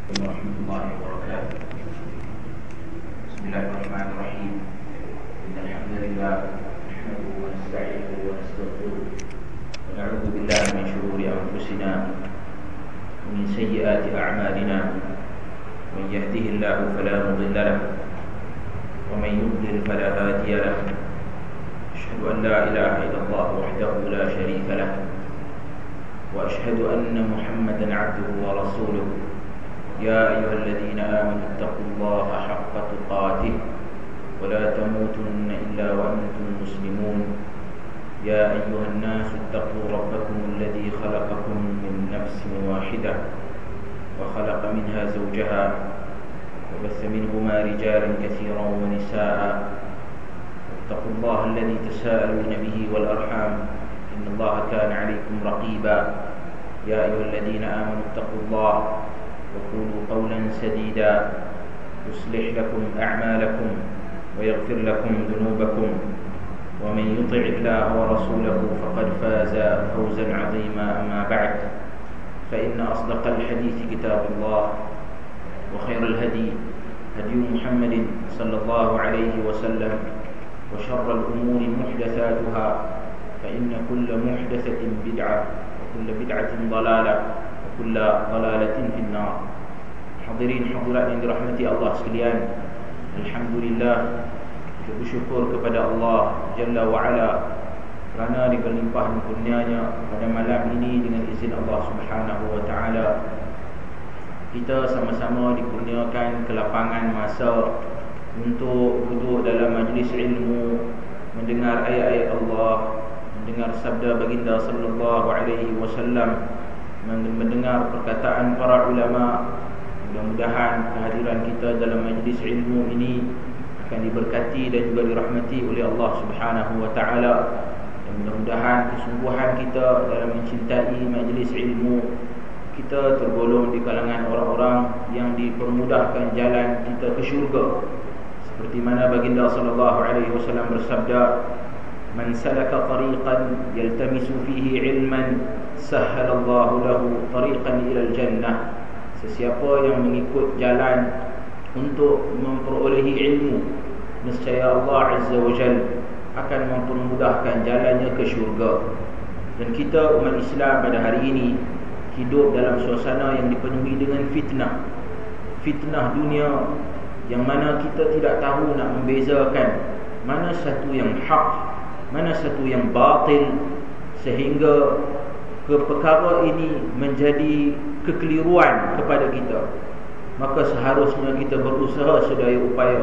ورحمة الله وبركاته. بسم الله الرحمن الرحيم. إن الحمد لله نحمده ونستعينه ونستغفره ونعوذ بالله من شرور أنفسنا ومن سيئات أعمالنا. من يهده الله فلا مضل له ومن يضلل فلا هادي له. أشهد أن لا إله إلا الله وحده لا شريك له وأشهد أن محمدا عبده ورسوله. يا أيها الذين آمنوا اتقوا الله حق تقاته ولا تموتن إلا وأنتم مسلمون. يا أيها الناس اتقوا ربكم الذي خلقكم من نفس واحدة وخلق منها زوجها وبث منهما رجالا كثيرا ونساء. اتقوا الله الذي تساءلون به والأرحام إن الله كان عليكم رقيبا. يا أيها الذين آمنوا اتقوا الله وقولوا قولا سديدا يصلح لكم أعمالكم ويغفر لكم ذنوبكم. ومن يطع الله ورسوله فقد فاز فوزا عظيما. أما بعد، فإن أصدق الحديث كتاب الله وخير الهدي هدي محمد صلى الله عليه وسلم وشر الأمور محدثاتها فإن كل محدثة بدعة وكل بدعة ضلالة وكل ضلالة في النار. Hadirin hadirat yang dirahmati Allah sekalian, alhamdulillah, kita bersyukur kepada Allah Jalla wa Ala kerana dengan limpahan kurnianya pada malam ini dengan izin Allah Subhanahu wa taala kita sama-sama dikurniakan kelapangan masa untuk duduk dalam majlis ilmu, mendengar ayat-ayat Allah, mendengar sabda baginda sallallahu alaihi wasallam, mendengar perkataan para ulama. Mudah-mudahan kehadiran kita dalam majlis ilmu ini akan diberkati dan juga dirahmati oleh Allah Subhanahu wa taala. Dan mudah-mudahan kesungguhan kita dalam mencintai majlis ilmu, kita tergolong di kalangan orang-orang yang dipermudahkan jalan kita ke syurga. Seperti mana baginda sallallahu alaihi wasallam bersabda, "Man salaka tariqan yaltamisu fihi ilman, sahhalallahu lahu tariqan ila al-jannah." Sesiapa yang mengikut jalan untuk memperolehi ilmu, nescaya Allah Azza wa Jalla akan mempermudahkan jalannya ke syurga. Dan kita umat Islam pada hari ini hidup dalam suasana yang dipenuhi dengan fitnah. Fitnah dunia yang mana kita tidak tahu nak membezakan mana satu yang hak, mana satu yang batil, sehingga perkara ini menjadi kekeliruan kepada kita. Maka seharusnya kita berusaha sedaya upaya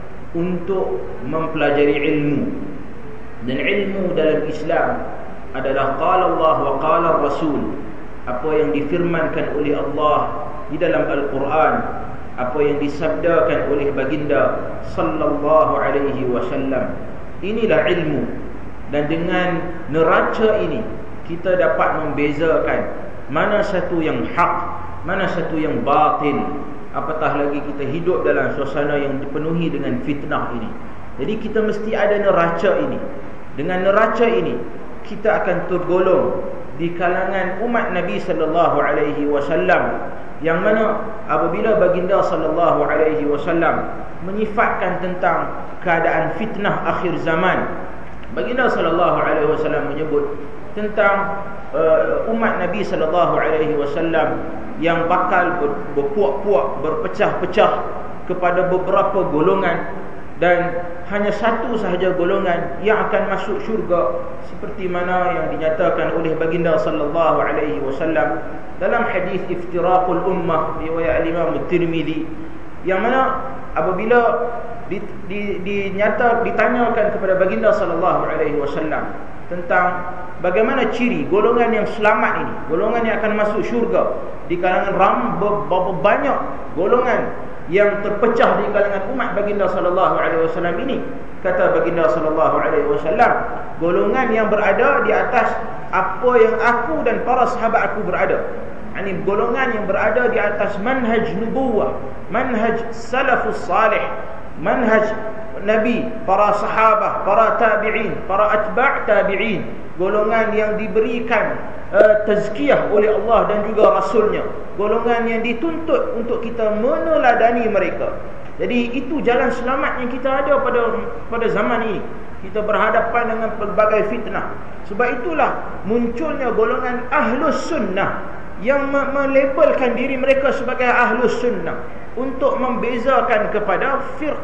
untuk mempelajari ilmu. Dan ilmu dalam Islam adalah qala Allah wa qala Rasul. Apa yang difirmankan oleh Allah di dalam Al-Quran, apa yang disabdakan oleh baginda sallallahu alaihi wasallam, inilah ilmu. Dan dengan neraca ini kita dapat membezakan mana satu yang hak, mana satu yang batil. Apatah lagi kita hidup dalam suasana yang dipenuhi dengan fitnah ini. Jadi kita mesti ada neraca ini. Dengan neraca ini kita akan tergolong di kalangan umat Nabi sallallahu alaihi wasallam, yang mana apabila baginda sallallahu alaihi wasallam menyifatkan tentang keadaan fitnah akhir zaman, baginda sallallahu alaihi wasallam menyebut tentang umat Nabi sallallahu alaihi wasallam yang bakal berpuak-puak, berpecah-pecah kepada beberapa golongan, dan hanya satu sahaja golongan yang akan masuk syurga, seperti mana yang dinyatakan oleh baginda sallallahu alaihi wasallam dalam hadis iftiraqul ummah riwayat Imam Tirmizi, yang mana apabila ditanyakan kepada baginda sallallahu alaihi wasallam tentang bagaimana ciri golongan yang selamat ini, golongan yang akan masuk syurga di kalangan banyak golongan yang terpecah di kalangan umat baginda sallallahu alaihi wasallam ini, kata baginda sallallahu alaihi wasallam, golongan yang berada di atas apa yang aku dan para sahabat aku berada. Yani golongan yang berada di atas manhaj nubuwah, manhaj salafus salih, manhaj Nabi, para sahabah, para tabi'in, para atba' tabi'in, golongan yang diberikan tazkiyah oleh Allah dan juga Rasulnya, golongan yang dituntut untuk kita meneladani mereka. Jadi itu jalan selamat yang kita ada pada zaman ini. Kita berhadapan dengan pelbagai fitnah. Sebab itulah munculnya golongan Ahlus Sunnah yang melabelkan diri mereka sebagai Ahlus Sunnah, untuk membezakan kepada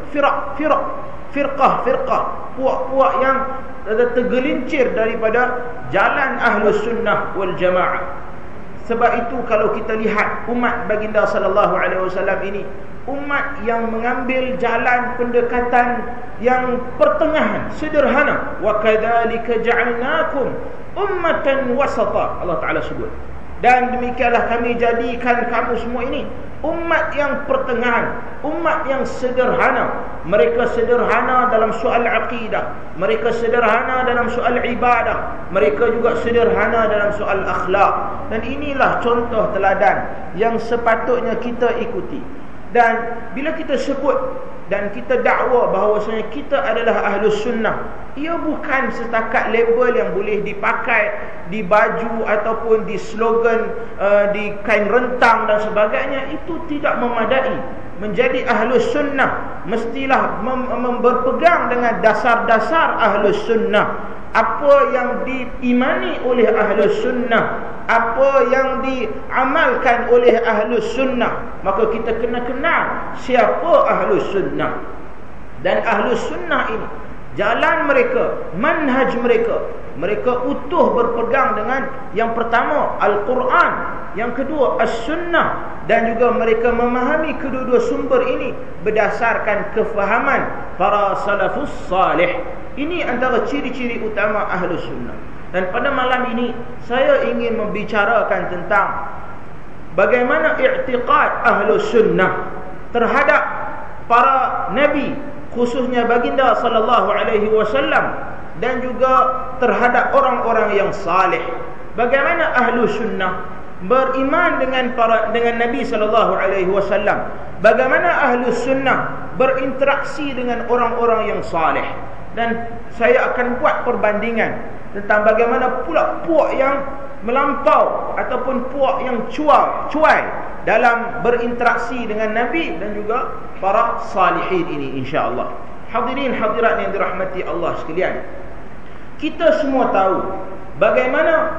firqah, puak-puak yang tergelincir daripada jalan Ahlus Sunnah wal Jamaah. Sebab itu kalau kita lihat umat baginda sallallahu alaihi wasallam ini, umat yang mengambil jalan pendekatan yang pertengahan, sederhana. Wa kadzalika ja'alnakum ummatan wasata, Allah Taala sebut. Dan demikianlah kami jadikan kamu semua ini umat yang pertengahan, umat yang sederhana. Mereka sederhana dalam soal akidah, mereka sederhana dalam soal ibadah, mereka juga sederhana dalam soal akhlak. Dan inilah contoh teladan yang sepatutnya kita ikuti. Dan bila kita sebut dan kita dakwa bahawasanya kita adalah Ahlus Sunnah, ia bukan setakat label yang boleh dipakai di baju ataupun di slogan, di kain rentang dan sebagainya. Itu tidak memadai. Menjadi Ahlus Sunnah mestilah berpegang dengan dasar-dasar Ahlus Sunnah. Apa yang diimani oleh Ahlus Sunnah, apa yang diamalkan oleh Ahlus Sunnah, maka kita kena kenal siapa Ahlus Sunnah. Dan Ahlus Sunnah ini, jalan mereka, manhaj mereka, mereka utuh berpegang dengan yang pertama Al-Quran, yang kedua As-Sunnah, dan juga mereka memahami kedua-dua sumber ini berdasarkan kefahaman para salafus salih. Ini antara ciri-ciri utama Ahlus Sunnah. Dan pada malam ini saya ingin membicarakan tentang bagaimana i'tiqad Ahlus Sunnah terhadap para nabi, khususnya baginda sallallahu alaihi wasallam, dan juga terhadap orang-orang yang saleh. Bagaimana Ahlus Sunnah beriman dengan Nabi sallallahu alaihi wasallam? Bagaimana Ahlus Sunnah berinteraksi dengan orang-orang yang saleh? Dan saya akan buat perbandingan tentang bagaimana pula puak yang melampau ataupun puak yang cuai dalam berinteraksi dengan Nabi dan juga para salihin ini, insya-Allah. Hadirin hadirat yang dirahmati Allah sekalian, kita semua tahu bagaimana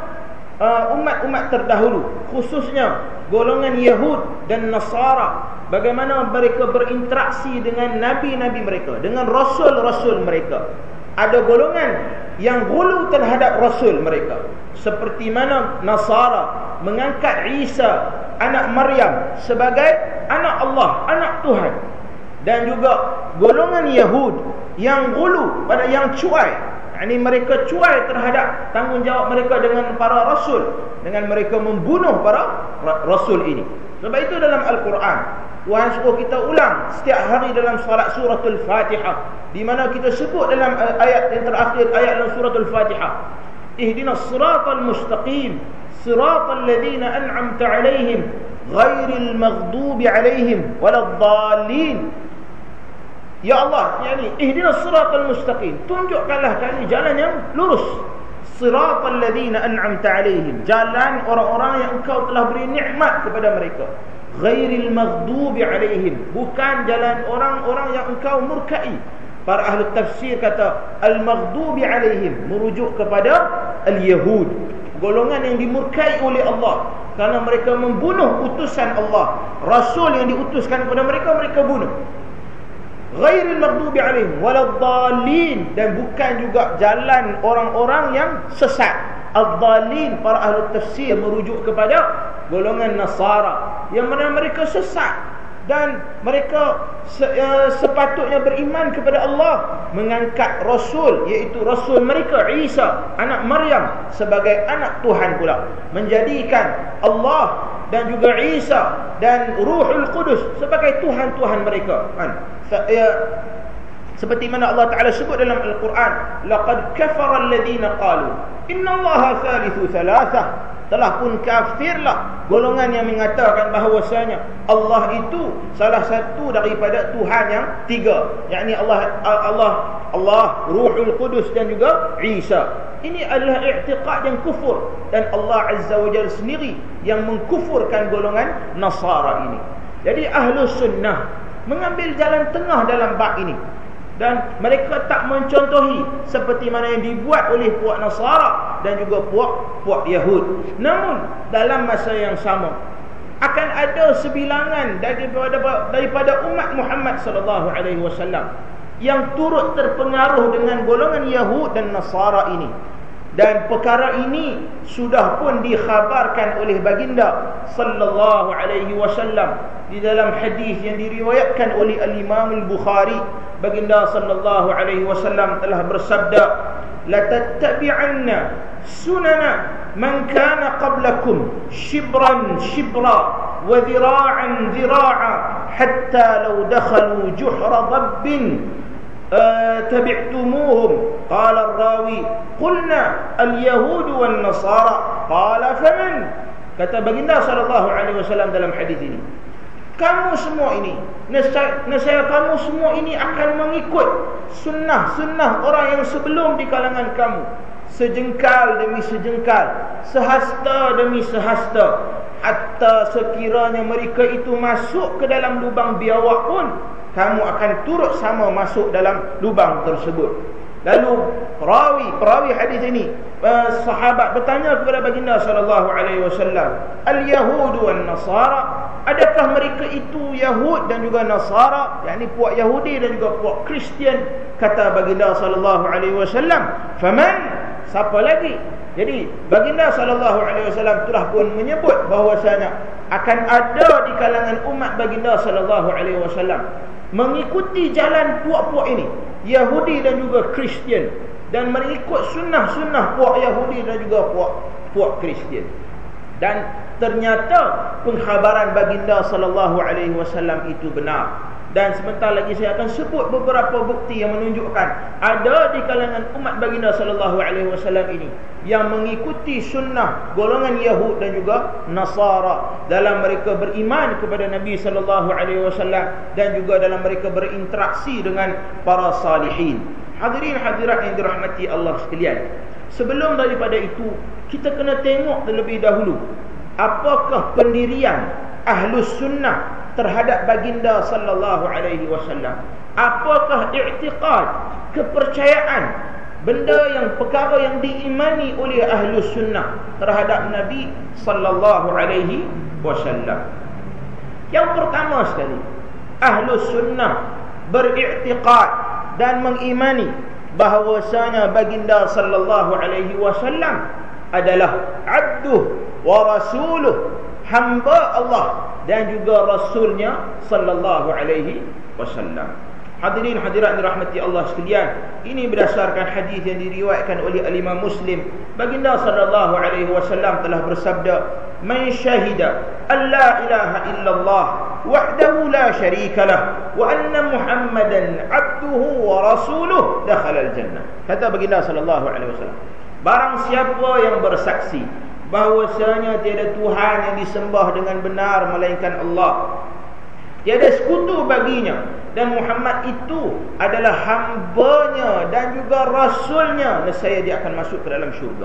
umat-umat terdahulu, khususnya golongan Yahud dan Nasara, bagaimana mereka berinteraksi dengan nabi-nabi mereka, dengan rasul-rasul mereka. Ada golongan yang ghulu terhadap rasul mereka, seperti mana Nasara mengangkat Isa anak Maryam sebagai anak Allah, anak Tuhan. Dan juga golongan Yahud yang ghulu, pada yang cuai, yakni mereka cuai terhadap tanggungjawab mereka dengan para rasul, dengan mereka membunuh para rasul ini. Sebab itu dalam Al-Quran Tuhan suruh kita ulang setiap hari dalam salat suratul Fatihah, di mana kita sebut dalam ayat yang terakhir, ayat dalam suratul Fatihah, ihdinas siratal mustaqim siratal ladzina an'amta alaihim ghairil maghdubi alaihim waladdallin. Ya Allah, yakni ihdinas siratal mustaqim, tunjukkanlah kami jalan yang lurus. Siratal ladzina an'amta alaihim, jalan orang-orang yang engkau telah beri nikmat kepada mereka. Ghairil maghdubi alaihim, bukan jalan orang-orang yang engkau murkai. Para ahli tafsir kata al-maghdubi alaihim merujuk kepada al-Yahud, golongan yang dimurkai oleh Allah kerana mereka membunuh utusan Allah. Rasul yang diutuskan kepada mereka, mereka bunuh. Ghairil maghdubi alaihim waladdallin, dan bukan juga jalan orang-orang yang sesat. Ad-dallin, para ahli tafsir merujuk kepada golongan Nasara yang mana mereka sesat, dan mereka sepatutnya beriman kepada Allah, mengangkat Rasul, iaitu Rasul mereka Isa anak Maryam sebagai anak Tuhan pula, menjadikan Allah dan juga Isa dan Ruhul Qudus sebagai Tuhan-Tuhan mereka. Seperti mana Allah Ta'ala sebut dalam Al-Quran, laqad kafara alladhina qalu innallaha thalithu thalathah telah pun kafirlah golongan yang mengatakan bahawasanya Allah itu salah satu daripada Tuhan yang tiga, yakni Allah Ruhul Qudus dan juga Isa. Ini adalah i'tiqad yang kufur, dan Allah Azza wa Jalla sendiri yang mengkufurkan golongan Nasara ini. Jadi Ahlus Sunnah mengambil jalan tengah dalam bab ini, dan mereka tak mencontohi seperti mana yang dibuat oleh puak Nasara dan juga puak Yahud. Namun dalam masa yang sama akan ada sebilangan daripada umat Muhammad sallallahu alaihi wasallam yang turut terpengaruh dengan golongan Yahud dan Nasara ini. Dan perkara ini sudah pun dikhabarkan oleh baginda sallallahu alaihi wasallam di dalam hadis yang diriwayatkan oleh al-Imam al-Bukhari. Baginda sallallahu alaihi wasallam telah bersabda, la tattabi'anna sunana man kana qablakum shibran shibra wa dhira'an dhira'a hatta law dakhalu juhra dabbin tabi'tumuhum. Qala ar-rawi qulna al-yahud wan nasara qala faman. Kata baginda sallallahu alaihi wasallam dalam hadis ini, kamu semua ini, nescaya kamu semua ini akan mengikut sunnah orang yang sebelum di kalangan kamu, sejengkal demi sejengkal, sehasta demi sehasta, hatta sekiranya mereka itu masuk ke dalam lubang biawak pun kamu akan turut sama masuk dalam lubang tersebut. Lalu perawi hadis ini, sahabat bertanya kepada baginda sallallahu alaihi wasallam, al-yahud wan nasara, adakah mereka itu Yahud dan juga Nasara, yakni puak Yahudi dan juga puak Kristian? Kata baginda sallallahu alaihi wasallam, faman, siapa lagi? Jadi baginda sallallahu alaihi wasallam telah pun menyebut bahawasanya akan ada di kalangan umat baginda sallallahu alaihi wasallam mengikuti jalan puak-puak ini, Yahudi dan juga Kristian, dan mengikut sunnah-sunnah puak Yahudi dan juga puak Kristian. Dan ternyata pengkhabaran baginda sallallahu alaihi wasallam itu benar. Dan sebentar lagi saya akan sebut beberapa bukti yang menunjukkan ada di kalangan umat baginda sallallahu alaihi wasallam ini yang mengikuti sunnah golongan Yahud dan juga Nasara dalam mereka beriman kepada Nabi sallallahu alaihi wasallam dan juga dalam mereka berinteraksi dengan para salihin. Hadirin hadirat yang dirahmati Allah sekalian, sebelum daripada itu kita kena tengok terlebih dahulu apakah pendirian Ahlus Sunnah terhadap baginda sallallahu alaihi wasallam. Apakah i'tiqad, kepercayaan, perkara yang diimani oleh Ahlus Sunnah terhadap Nabi sallallahu alaihi wasallam. Yang pertama sekali, Ahlus Sunnah beriktiqad dan mengimani bahawasanya baginda sallallahu alaihi wasallam adalah abduh wa rasuluh, hamba Allah dan juga rasulnya sallallahu alaihi wasallam. Hadirin hadirat dirahmati Allah sekalian, ini berdasarkan hadis yang diriwayatkan oleh al-Imam Muslim. Baginda sallallahu alaihi wasallam telah bersabda, "Man syahida alla ilaha illallah wahdahu la syarika lah wa anna Muhammadan abduhu wa rasuluh dakhala al-jannah." Kata baginda sallallahu alaihi wasallam, barang siapa yang bersaksi bahawasanya tiada Tuhan yang disembah dengan benar melainkan Allah, tiada sekutu baginya, dan Muhammad itu adalah hambanya dan juga rasulnya, nescaya dia akan masuk ke dalam syurga.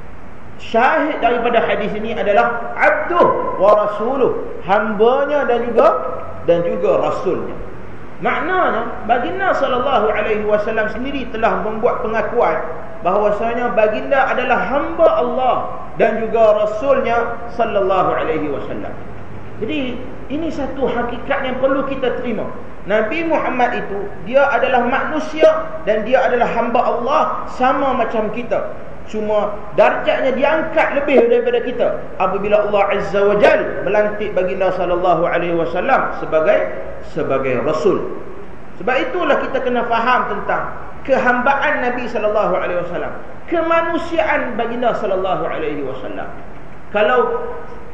Syahid daripada hadis ini adalah abduh wa rasuluh, hambanya dan juga rasulnya. Maknanya baginda sallallahu alaihi wasallam sendiri telah membuat pengakuan bahawasanya baginda adalah hamba Allah dan juga rasulnya sallallahu alaihi wasallam. Jadi ini satu hakikat yang perlu kita terima. Nabi Muhammad itu dia adalah manusia dan dia adalah hamba Allah sama macam kita. Cuma darjatnya diangkat lebih daripada kita apabila Allah Azza wa Jalla melantik baginda sallallahu alaihi wasallam sebagai rasul. Sebab itulah kita kena faham tentang kehambaan Nabi sallallahu alaihi wasallam, kemanusiaan baginda sallallahu alaihi wasallam. Kalau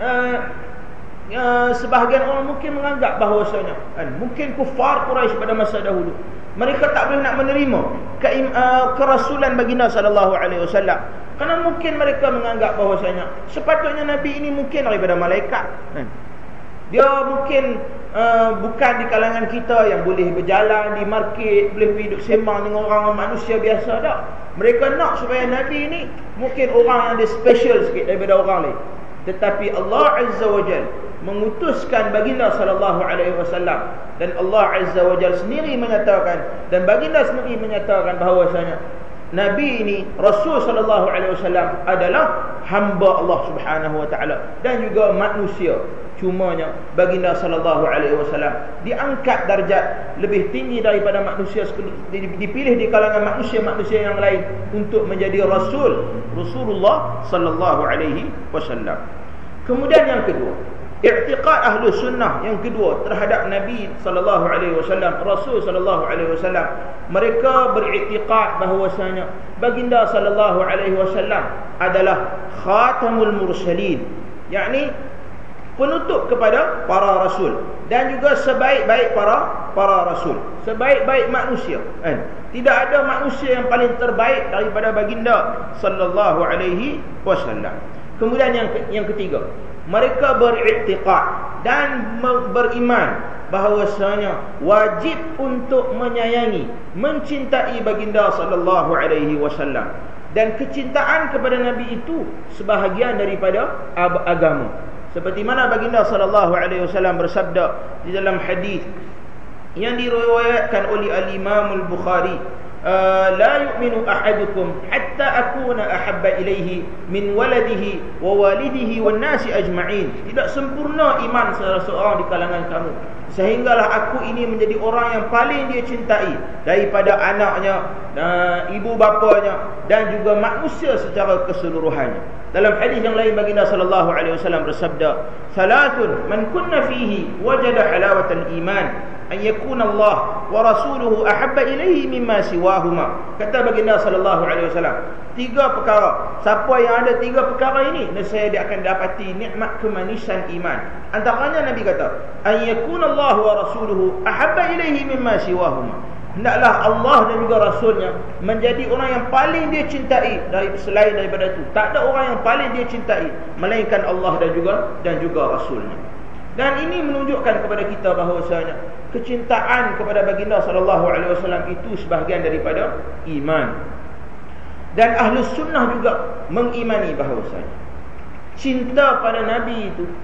sebahagian orang mungkin menganggap bahawasanya mungkin kufar Quraisy pada masa dahulu mereka tak boleh nak menerima kerasulan baginda sallallahu alaihi wasallam. Kerana mungkin mereka menganggap bahawasanya sepatutnya Nabi ini mungkin daripada malaikat, kan? Dia mungkin bukan di kalangan kita yang boleh berjalan di market, boleh hidup sembang dengan orang manusia biasa, tak. Mereka nak supaya Nabi ini mungkin orang yang dia special sikit daripada orang lain. Tetapi Allah Azza wa Jal mengutuskan baginda sallallahu alaihi wasallam, dan Allah Azza wa Jal sendiri menyatakan, dan baginda sendiri menyatakan bahawasanya Nabi ini, Rasul sallallahu alaihi wasallam adalah hamba Allah Subhanahu wa taala dan juga manusia. Cumanya baginda sallallahu alaihi wasallam diangkat darjat lebih tinggi daripada manusia, dipilih di kalangan manusia-manusia yang lain untuk menjadi Rasulullah sallallahu alaihi wasallam. Kemudian yang kedua, i'tiqad ahlu sunnah yang kedua terhadap Nabi sallallahu alaihi wasallam, Rasul sallallahu alaihi wasallam. Mereka beriktikad bahawasanya baginda sallallahu alaihi wasallam adalah khatamul mursalin, yakni penutup kepada para rasul, dan juga sebaik-baik para rasul, sebaik-baik manusia, kan? Tidak ada manusia yang paling terbaik daripada baginda sallallahu alaihi wasallam. Kemudian yang ketiga, mereka beriktikad dan beriman bahawasanya wajib untuk menyayangi, mencintai baginda sallallahu alaihi wasallam, dan kecintaan kepada Nabi itu sebahagian daripada agama. Seperti mana baginda sallallahu alaihi wasallam bersabda di dalam hadis yang diriwayatkan oleh al-Imam al-Bukhari, la yu'minu ahadukum hatta akuna ahabba ilaihi min waladihi wa walidihi wan nasi ajma'in. Tidak sempurna iman salah seorang di kalangan kamu sehinggalah aku ini menjadi orang yang paling dia cintai daripada anaknya, ibu bapanya, dan juga manusia secara keseluruhannya. Dalam hadis yang lain baginda sallallahu alaihi wasallam bersabda, "Salatun man kunna fihi wajada halawatal iman, an yakuna Allah wa rasuluhu ahabba ilaihi mimma siwahuma." Kata baginda sallallahu alaihi wasallam, 3 perkara, siapa yang ada 3 perkara ini, nescaya dia akan dapati nikmat kemanisan iman. Antaranya Nabi kata, "An yakuna Allah wa rasuluhu ahabba ilaihi mimma siwahuma." Hendaklah Allah dan juga Rasulnya menjadi orang yang paling dia cintai selain daripada itu. Tak ada orang yang paling dia cintai melainkan Allah dan juga Rasulnya. Dan ini menunjukkan kepada kita bahawasanya kecintaan kepada baginda sallallahu alaihi wasallam itu sebahagian daripada iman. Dan ahli sunnah juga mengimani bahawasanya cinta pada Nabi itu,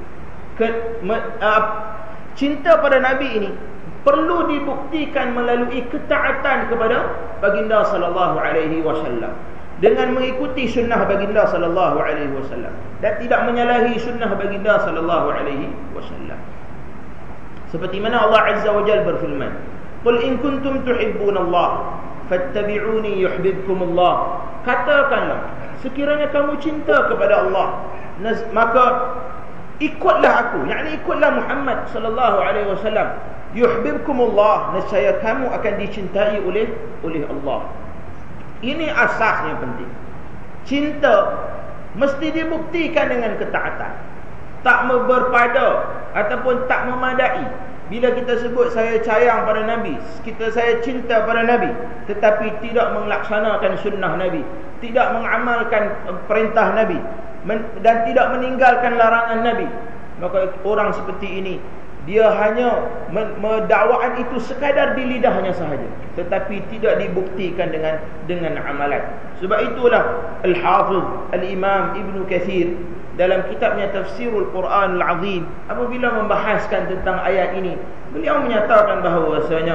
cinta pada Nabi ini perlu dibuktikan melalui ketaatan kepada baginda sallallahu alaihi wasallam, dengan mengikuti sunnah baginda sallallahu alaihi wasallam dan tidak menyalahi sunnah baginda sallallahu alaihi wasallam. Seperti mana Allah Azza wa Jalla berfirman, "Qul in kuntum tuhibbunallah fattabi'uni yuhibbukumullah." Katakanlah, sekiranya kamu cinta kepada Allah, maka ikutlah aku, yakni ikutlah Muhammad sallallahu alaihi wasallam. Yuhibbukumullah, nescaya kamu akan dicintai oleh Allah. Ini asas yang penting. Cinta mesti dibuktikan dengan ketaatan. Tak berpada ataupun tak memadai bila kita sebut saya sayang pada Nabi, saya cinta pada Nabi, tetapi tidak melaksanakan sunnah Nabi, tidak mengamalkan perintah Nabi, dan tidak meninggalkan larangan Nabi, maka orang seperti ini dia hanya dakwaan itu sekadar di lidahnya sahaja, tetapi tidak dibuktikan dengan amalan. Sebab itulah Al-Hafiz Al-Imam Ibn Kathir dalam kitabnya Tafsirul Quran Al-Azim, apabila membahaskan tentang ayat ini, beliau menyatakan bahawasanya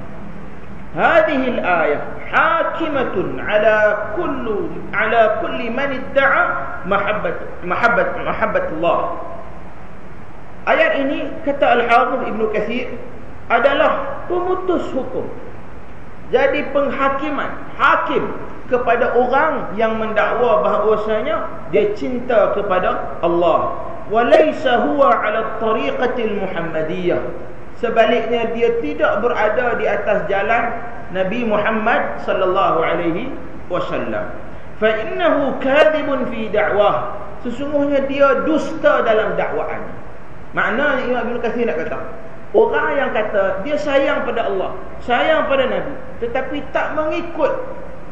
hadhihi al-ayah hakimatun ala kulli man idda'a mahabbat Allah. Ayat ini, kata Al-Hafiz Ibn Kathir, adalah pemutus hukum, jadi penghakiman, hakim kepada orang yang mendakwa bahawasanya dia cinta kepada Allah. Walaysa huwa ala tariqatil Muhammadiyah, sebaliknya dia tidak berada di atas jalan Nabi Muhammad sallallahu alaihi wasallam. Fa innahu kadhibun fi da'wah, sesungguhnya dia dusta dalam dakwaannya. Maknanya Imam Ibn Kathir nak kata, orang yang kata dia sayang pada Allah, sayang pada Nabi, tetapi tak mengikut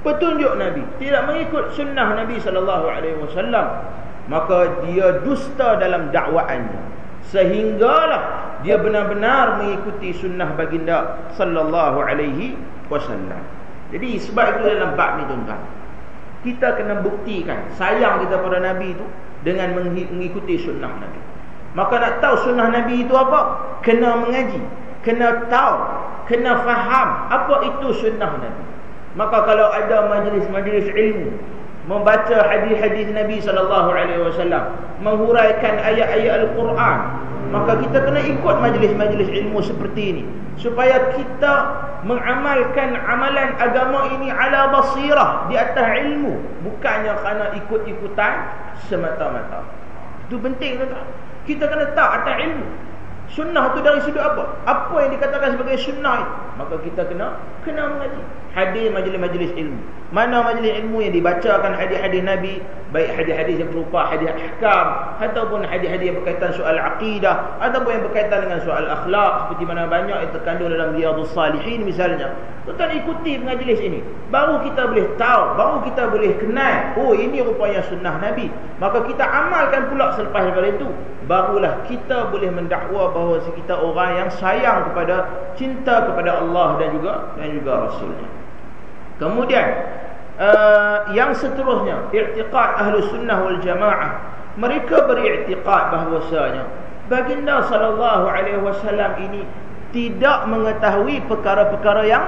petunjuk Nabi, tidak mengikut sunnah Nabi SAW, maka dia dusta dalam dakwaannya, sehinggalah dia benar-benar mengikuti sunnah baginda sallallahu alaihi wasallam. Jadi sebab itu dalam bab ni tuan-tuan, kita kena buktikan sayang kita pada Nabi itu dengan mengikuti sunnah Nabi. Maka nak tahu sunnah Nabi itu apa? Kena mengaji, kena tahu, kena faham apa itu sunnah Nabi. Maka kalau ada majlis-majlis ilmu, membaca hadis-hadis Nabi SAW, menghuraikan ayat-ayat Al-Quran, maka kita kena ikut majlis-majlis ilmu seperti ini, supaya kita mengamalkan amalan agama ini ala basirah, di atas ilmu, bukannya kerana ikut-ikutan semata-mata. Itu penting, tuan-tuan. Kita kena tahu atas ilmu. Sunnah tu dari sudut apa? Apa yang dikatakan sebagai sunnah itu? Maka kita kena mengaji. Hadir majlis-majlis ilmu. Mana majlis ilmu yang dibacakan hadis-hadis Nabi, baik hadis-hadis yang berupa hadis ahkam, ataupun hadis-hadis yang berkaitan soal akidah, ataupun yang berkaitan dengan soal akhlak, seperti mana banyak yang terkandung dalam Riyadhus Salihin misalnya. Tuan-tuan ikuti majlis ini, baru kita boleh tahu, baru kita boleh kenal, oh ini rupanya sunnah Nabi. Maka kita amalkan pula selepas daripada itu, barulah kita boleh mendakwa bahawa kita orang yang sayang kepada, cinta kepada Allah dan juga Rasulnya. Kemudian yang seterusnya, i'tiqad Ahlus Sunnah wal Jamaah. Mereka beriktikad bahawasanya baginda sallallahu alaihi wasallam ini tidak mengetahui perkara-perkara yang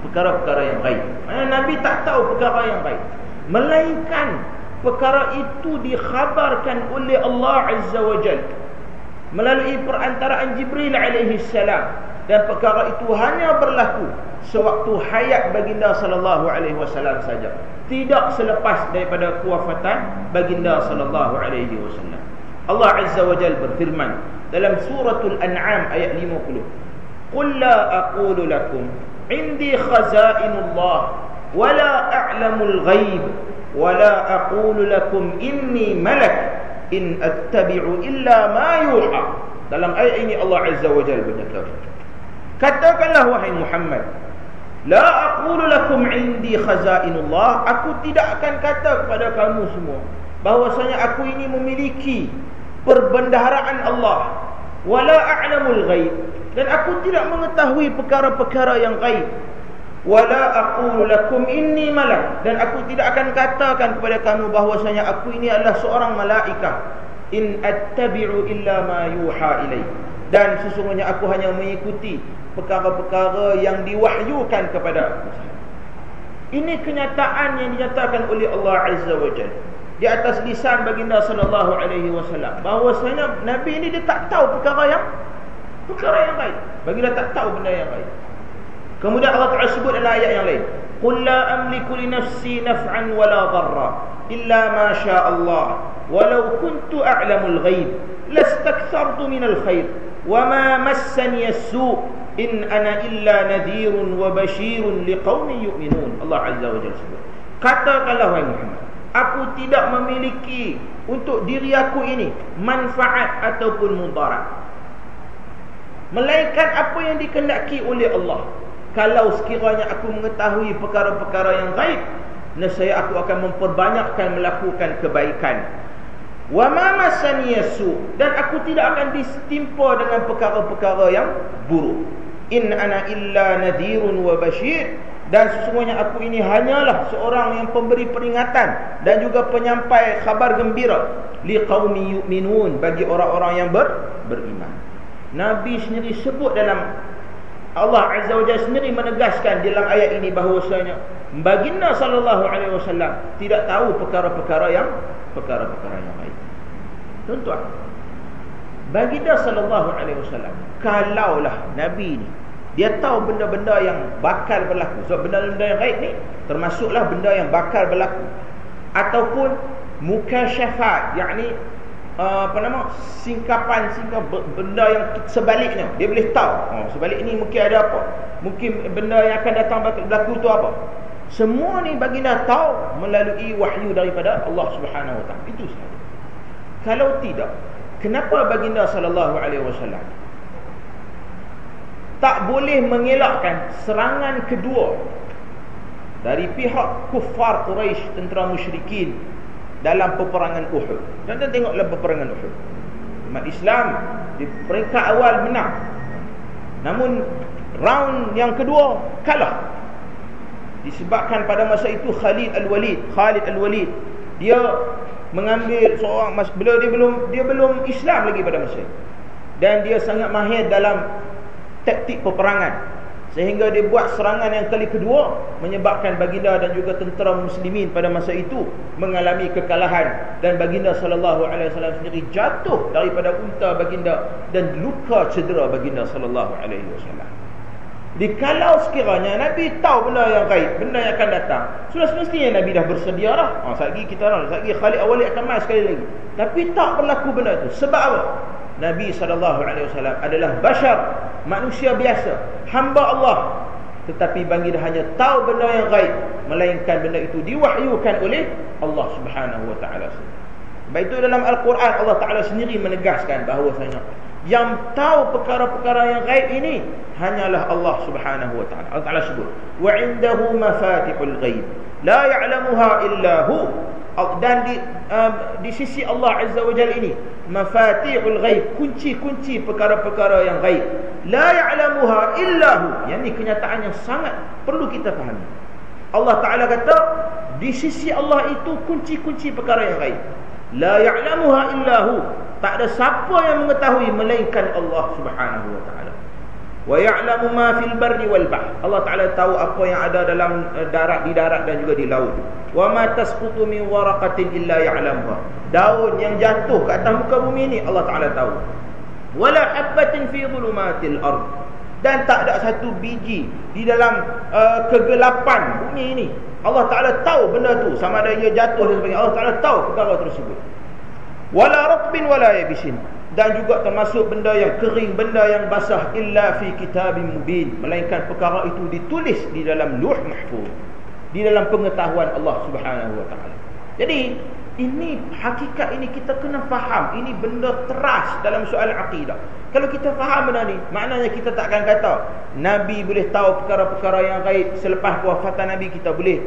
gaib. Nabi tak tahu perkara yang gaib, melainkan perkara itu dikhabarkan oleh Allah Azza wa Jalla melalui perantaraan Jibril alaihi salam, dan perkara itu hanya berlaku sewaktu hayat baginda sallallahu alaihi wasallam saja, tidak selepas daripada kewafatan baginda sallallahu alaihi wasallam. Allah Azza wa Jalla berfirman dalam suratul An'am ayat 50, "Qul la aqulu lakum 'indi khazainullah wa la a'lamul ghaib wa la aqulu lakum inni malak in attabi'u illa ma yuha." Dalam ayat ini Allah Azza wa Jalla berkata, katakanlah wahai Muhammad, la aqulu lakum 'indi khazainullah, aku tidak akan kata kepada kamu semua bahwasanya aku ini memiliki perbendaharaan Allah, wala a'lamul ghaib, dan aku tidak mengetahui perkara-perkara yang gaib, wala aqulu lakum inni malak, dan aku tidak akan katakan kepada kamu bahwasanya aku ini adalah seorang malaikat, in attabi'u illa ma yuha ilai, dan sesungguhnya aku hanya mengikuti perkara-perkara yang diwahyukan kepada aku. Ini kenyataan yang dinyatakan oleh Allah Azza wa Jalla di atas lisan baginda sallallahu alaihi wasallam, bahwasanya Nabi ini dia tak tahu perkara yang gaib. Baginda tak tahu benda yang gaib. Kemudian Allah Ta'ala sebut dalam ayat yang lain, "Qul la amliku li nafsi naf'an wa la dharra illa ma syaa Allah, walau kuntu a'lamul ghaib lastakthartu minal khair wa ma massani as-su' in ana illa nadhirun wa bashirun liqaumin yu'minun." Allah Azza wa Jalla sebut, katakanlah wahai Muhammad, aku tidak memiliki untuk diri aku ini manfaat ataupun mudarat, melainkan apa yang dikehendaki oleh Allah. Kalau sekiranya aku mengetahui perkara-perkara yang gaib, nescaya aku akan memperbanyakkan melakukan kebaikan. Wa ma massani yasu, dan aku tidak akan ditimpa dengan perkara-perkara yang buruk. In ana illa nadhirun wa bashir, dan sesungguhnya aku ini hanyalah seorang yang pemberi peringatan dan juga penyampai khabar gembira, liqaumi yu'minun, bagi orang-orang yang beriman. Nabi sendiri sebut dalam, Allah Azza wa Jalla sendiri menegaskan dalam ayat ini bahawasanya baginda sallallahu alaihi wasallam tidak tahu perkara-perkara yang lain. Tuan-tuan, baginda sallallahu alaihi wasallam, kalaulah Nabi ni dia tahu benda-benda yang bakal berlaku, so benda-benda yang gaib ni termasuklah benda yang bakal berlaku, ataupun mukasyafat, yakni singkapan benda yang sebaliknya dia boleh tahu, sebalik ni mungkin ada apa, mungkin benda yang akan datang berlaku tu apa. Semua ni baginda tahu melalui wahyu daripada Allah Subhanahu wa taala. Itu sahaja. Kalau tidak, kenapa baginda sallallahu alaihi wasallam tak boleh mengelakkan serangan kedua dari pihak kuffar Quraisy, tentera musyrikin dalam peperangan Uhud. Dan tengoklah peperangan Uhud. Umat Islam di peringkat awal menang, namun round yang kedua kalah. Disebabkan pada masa itu Khalid Al-Walid dia mengambil seorang dia belum Islam lagi pada masa itu, dan dia sangat mahir dalam taktik peperangan, sehingga dia buat serangan yang kali kedua, menyebabkan baginda dan juga tentera muslimin pada masa itu mengalami kekalahan, dan baginda sallallahu alaihi wasallam sendiri jatuh daripada unta baginda dan luka cedera baginda sallallahu alaihi wasallam. Kalau sekiranya Nabi tahu benda yang gaib, benda yang akan datang, sudah semestinya Nabi dah bersedia dah. Sekali Khalid Al-Walid akan mai sekali lagi. Tapi tak berlaku benda itu. Sebab apa? Nabi SAW adalah bashar, manusia biasa, hamba Allah. Tetapi baginda hanya tahu benda yang gaib, melainkan benda itu diwahyukan oleh Allah Subhanahu Wa Taala. Sebab itu dalam Al-Quran Allah Taala sendiri menegaskan bahawasanya yang tahu perkara-perkara yang gaib ini hanyalah Allah Subhanahu Wa Taala. Allah Taala sebut, wa indahu mafatihul ghaib la ya'lamuha illa hu. Dan di sisi Allah Azza wa Jalla ini mafatihul ghaib, kunci-kunci perkara-perkara yang gaib, la ya'lamuha illa hu. Yang ini kenyataan yang sangat perlu kita fahami. Allah Taala kata di sisi Allah itu kunci-kunci perkara yang gaib, la ya'lamuha illa hu. Tak ada siapa yang mengetahui melainkan Allah Subhanahu Wa Taala. Wa ya'lamu ma fil barri wal bahr. Allah Taala tahu apa yang ada dalam di darat dan juga di laut. Wa ma tasqutu min waraqatin illa ya'lamuha. Daun yang jatuh ke atas muka bumi ini Allah Taala tahu. Wala habatin fi dhulumatil ard. Dan tak ada satu biji di dalam kegelapan bumi ini. Allah Taala tahu benda tu, sama ada ia jatuh dan sebagainya. Allah Taala tahu perkara tersebut. Wala ratbin wala yabisin. Dan juga termasuk benda yang kering, benda yang basah, illa fi kitabim mubin, melainkan perkara itu ditulis di dalam Lauh Mahfuz, di dalam pengetahuan Allah Subhanahu Wa Taala. Jadi ini hakikat, ini kita kena faham. Ini benda teras dalam soal akidah. Kalau kita faham benda ni, maknanya kita tak akan kata Nabi boleh tahu perkara-perkara yang gaib. Selepas kewafatan Nabi, kita boleh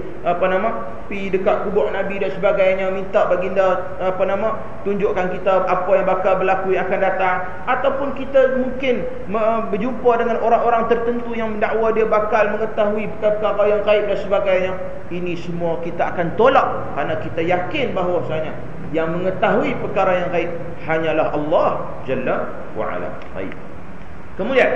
pergi dekat kubur Nabi dan sebagainya, minta baginda tunjukkan kita apa yang bakal berlaku yang akan datang. Ataupun kita mungkin berjumpa dengan orang-orang tertentu yang mendakwa dia bakal mengetahui perkara-perkara yang gaib dan sebagainya. Ini semua kita akan tolak, kerana kita yakin bahawasanya yang mengetahui perkara yang gaib hanyalah Allah Jalla wa'ala. Baik. Kemudian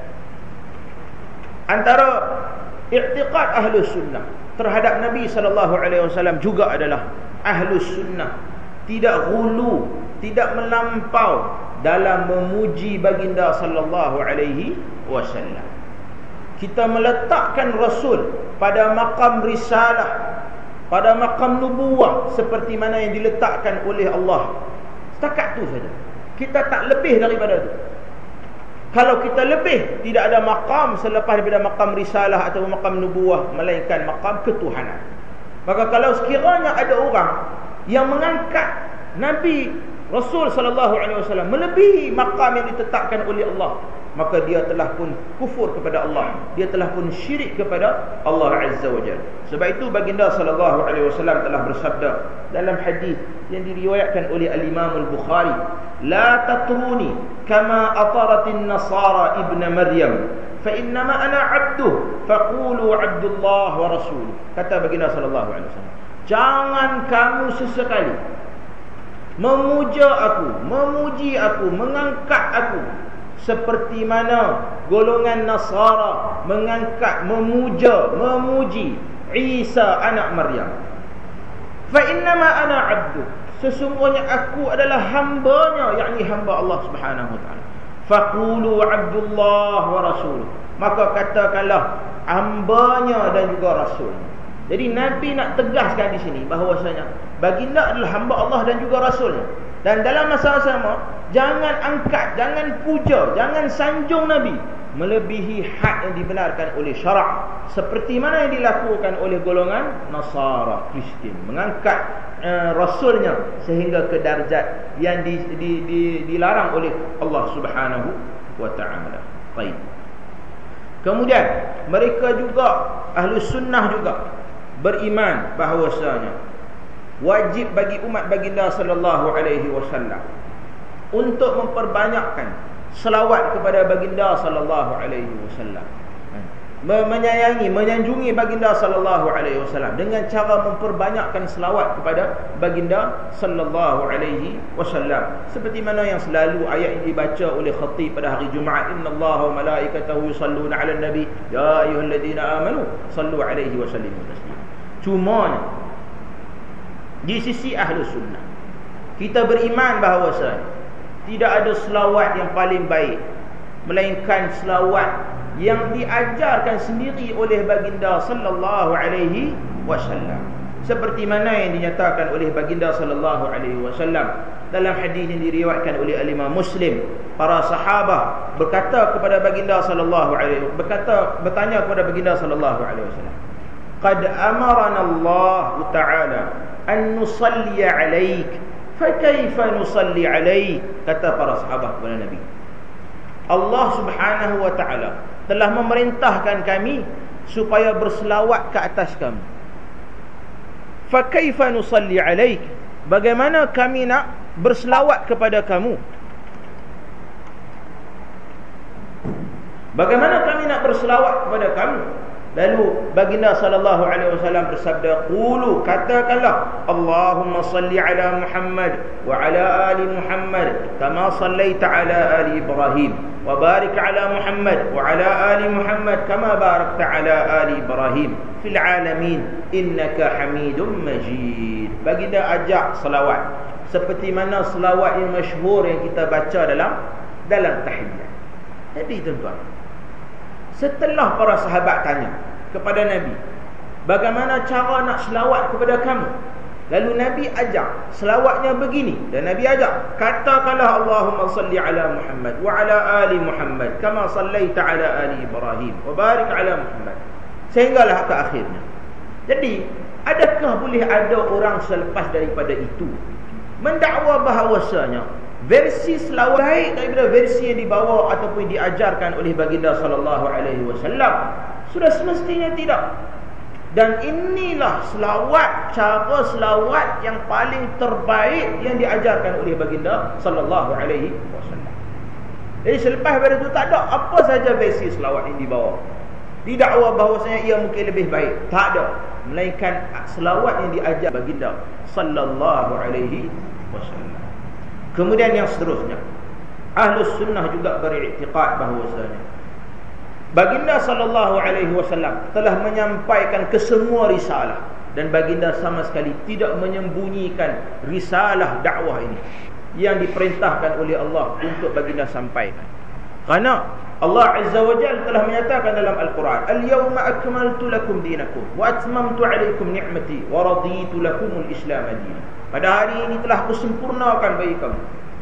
antara i'tiqad Ahlus Sunnah terhadap Nabi SAW juga adalah Ahlus Sunnah tidak ghulu, tidak melampau dalam memuji baginda sallallahu alaihi wasallam. Kita meletakkan Rasul pada maqam risalah, pada maqam nubuwah, seperti mana yang diletakkan oleh Allah. Setakat tu saja. Kita tak lebih daripada itu. Kalau kita lebih, tidak ada maqam selepas daripada maqam risalah atau maqam nubuwah, melainkan maqam ketuhanan. Maka kalau sekiranya ada orang yang mengangkat Nabi Rasul sallallahu alaihi wasallam melebihi maqam yang ditetapkan oleh Allah, maka dia telah pun kufur kepada Allah, dia telah pun syirik kepada Allah Azza wa Jalla. Sebab itu baginda sallallahu alaihi wasallam telah bersabda dalam hadis yang diriwayatkan oleh al-Imam al-Bukhari, la tatruni kama ataratin nasara ibn Maryam, fa innama ana abduh faqulu abdullah wa rasuluh. Kata baginda sallallahu alaihi wasallam, jangan kamu sesekali memuja aku, memuji aku, mengangkat aku seperti mana golongan Nasara mengangkat, memuja, memuji Isa anak Maryam. Fa innama ana abdu, sesungguhnya aku adalah hambanya, yakni hamba Allah Subhanahu wa taala. Faqulu abdullah wa rasuluh, maka katakanlah hambanya dan juga rasulnya. Jadi Nabi nak tegaskan di sini bahawasanya baginda adalah hamba Allah dan juga rasulnya. Dan dalam masa sama, jangan angkat, jangan puja, jangan sanjung Nabi melebihi had yang dibenarkan oleh syarak, seperti mana yang dilakukan oleh golongan Nasara, Kristian, mengangkat rasulnya sehingga ke darjat yang dilarang oleh Allah Subhanahu wa taala. Baik. Kemudian mereka juga Ahlus Sunnah juga beriman bahawasanya wajib bagi umat baginda sallallahu alaihi wasallam untuk memperbanyakkan selawat kepada baginda sallallahu alaihi wasallam, menyayangi, menyanjungi baginda sallallahu alaihi wasallam dengan cara memperbanyakkan selawat kepada baginda sallallahu alaihi wasallam, seperti mana yang selalu ayat ini dibaca oleh khatib pada hari Jumaat, innallaha wa malaikatahu yusalluna 'alan nabi ya ayyuhalladzina amanu sallu 'alaihi wa sallimu taslima. Cuma di sisi Ahlus Sunnah kita beriman bahawasanya tidak ada selawat yang paling baik melainkan selawat yang diajarkan sendiri oleh baginda sallallahu alaihi wasallam, seperti mana yang dinyatakan oleh baginda sallallahu alaihi wasallam dalam hadis yang diriwayatkan oleh Imam Muslim. Para sahabat berkata kepada baginda sallallahu alaihi bertanya kepada baginda sallallahu alaihi wasallam, qad amarana Allah taala an nusalli alaik fa kaifa nusalli alaik. Kata para sahabat kepada Nabi, Allah Subhanahu wa taala telah memerintahkan kami supaya berselawat ke atas kamu. Fa kaifa nusalli alaik, bagaimana kami nak berselawat kepada kamu? Bagaimana kami nak berselawat kepada kamu? Lalu baginda sallallahu alaihi wasallam bersabda, qulu, katakanlah, Allahumma salli ala Muhammad wa ala ali Muhammad kama sallaita ala ali Ibrahim wa barik ala Muhammad wa ala ali Muhammad kama barakta ala ali Ibrahim fil alamin innaka Hamidum Majid. Baginda ajak selawat seperti mana selawat yang masyhur yang kita baca dalam tahiyat. Jadi tuan-tuan, setelah para sahabat tanya kepada Nabi, bagaimana cara nak selawat kepada kamu? Lalu Nabi ajak selawatnya begini, dan Nabi ajak, katakanlah Allahumma salli ala Muhammad wa ala ali Muhammad kama sallaita ala ali Ibrahim wa barik ala Muhammad, sehinggalah ke akhirnya. Jadi adakah boleh ada orang selepas daripada itu mendakwa bahawasanya versi selawat baik daripada versi yang dibawa ataupun diajarkan oleh baginda sallallahu alaihi wasallam? Sudah semestinya tidak. Dan inilah selawat, cara selawat yang paling terbaik yang diajarkan oleh baginda sallallahu alaihi wasallam. Jadi selepas daripada itu tak ada apa saja versi selawat yang dibawa. Didakwa bahawasanya ia mungkin lebih baik, tak ada, melainkan selawat yang diajar baginda sallallahu alaihi wasallam. Kemudian yang seterusnya, Ahlus Sunnah juga beriktikad bahawasanya baginda sallallahu alaihi wasallam telah menyampaikan kesemua risalah, dan baginda sama sekali tidak menyembunyikan risalah dakwah ini yang diperintahkan oleh Allah untuk baginda sampaikan. Kerana Allah Azza wa Jalla telah menyatakan dalam Al-Quran, al-yawma akmaltu lakum dinakum wa atmamtu alaikum ni'mati wa raditu lakumul Islam dinan. Pada hari ini telah aku sempurnakan bagi kamu,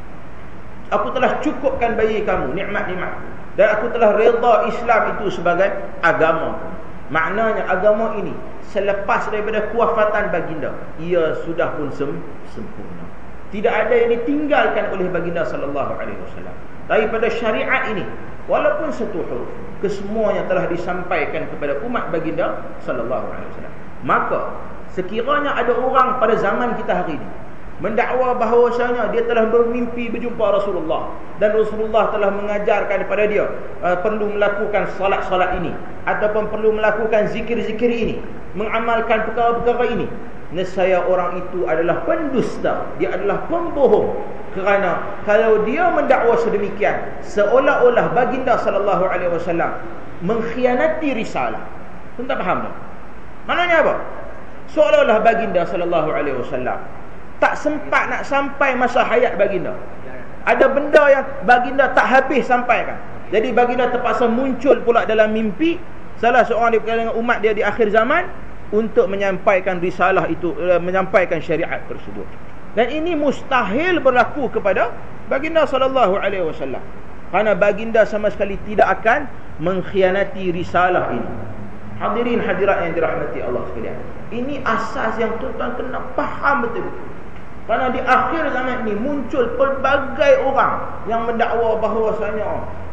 aku telah cukupkan bagi kamu nikmat-nikmatku, dan aku telah redha Islam itu sebagai agama. Maknanya agama ini selepas daripada kewafatan baginda, ia sudah pun sempurna. Tidak ada yang ditinggalkan oleh baginda sallallahu alaihi wasallam daripada syariat ini, walaupun satu huruf, kesemuanya telah disampaikan kepada umat baginda sallallahu alaihi wasallam. Maka sekiranya ada orang pada zaman kita hari ini mendakwa bahawasanya dia telah bermimpi berjumpa Rasulullah, dan Rasulullah telah mengajarkan kepada dia perlu melakukan solat-solat ini, ataupun perlu melakukan zikir-zikir ini, mengamalkan perkara-perkara ini, nescaya orang itu adalah pendusta, dia adalah pembohong. Kerana kalau dia mendakwa sedemikian, seolah-olah baginda sallallahu alaihi wasallam mengkhianati risalah. Tuan tak faham tak? Maknanya apa? Seolah-olah baginda sallallahu alaihi wasallam tak sempat nak sampai masa hayat baginda. Ada benda yang baginda tak habis sampaikan. Jadi baginda terpaksa muncul pula dalam mimpi salah seorang di kalangan umat dia di akhir zaman untuk menyampaikan risalah itu, menyampaikan syariat tersebut. Dan ini mustahil berlaku kepada baginda sallallahu alaihi wasallam, kerana baginda sama sekali tidak akan mengkhianati risalah ini. Hadirin hadirat yang dirahmati Allah sekalian, ini asas yang tuan-tuan kena faham betul-betul. Kerana di akhir zaman ini muncul pelbagai orang yang mendakwa bahawasanya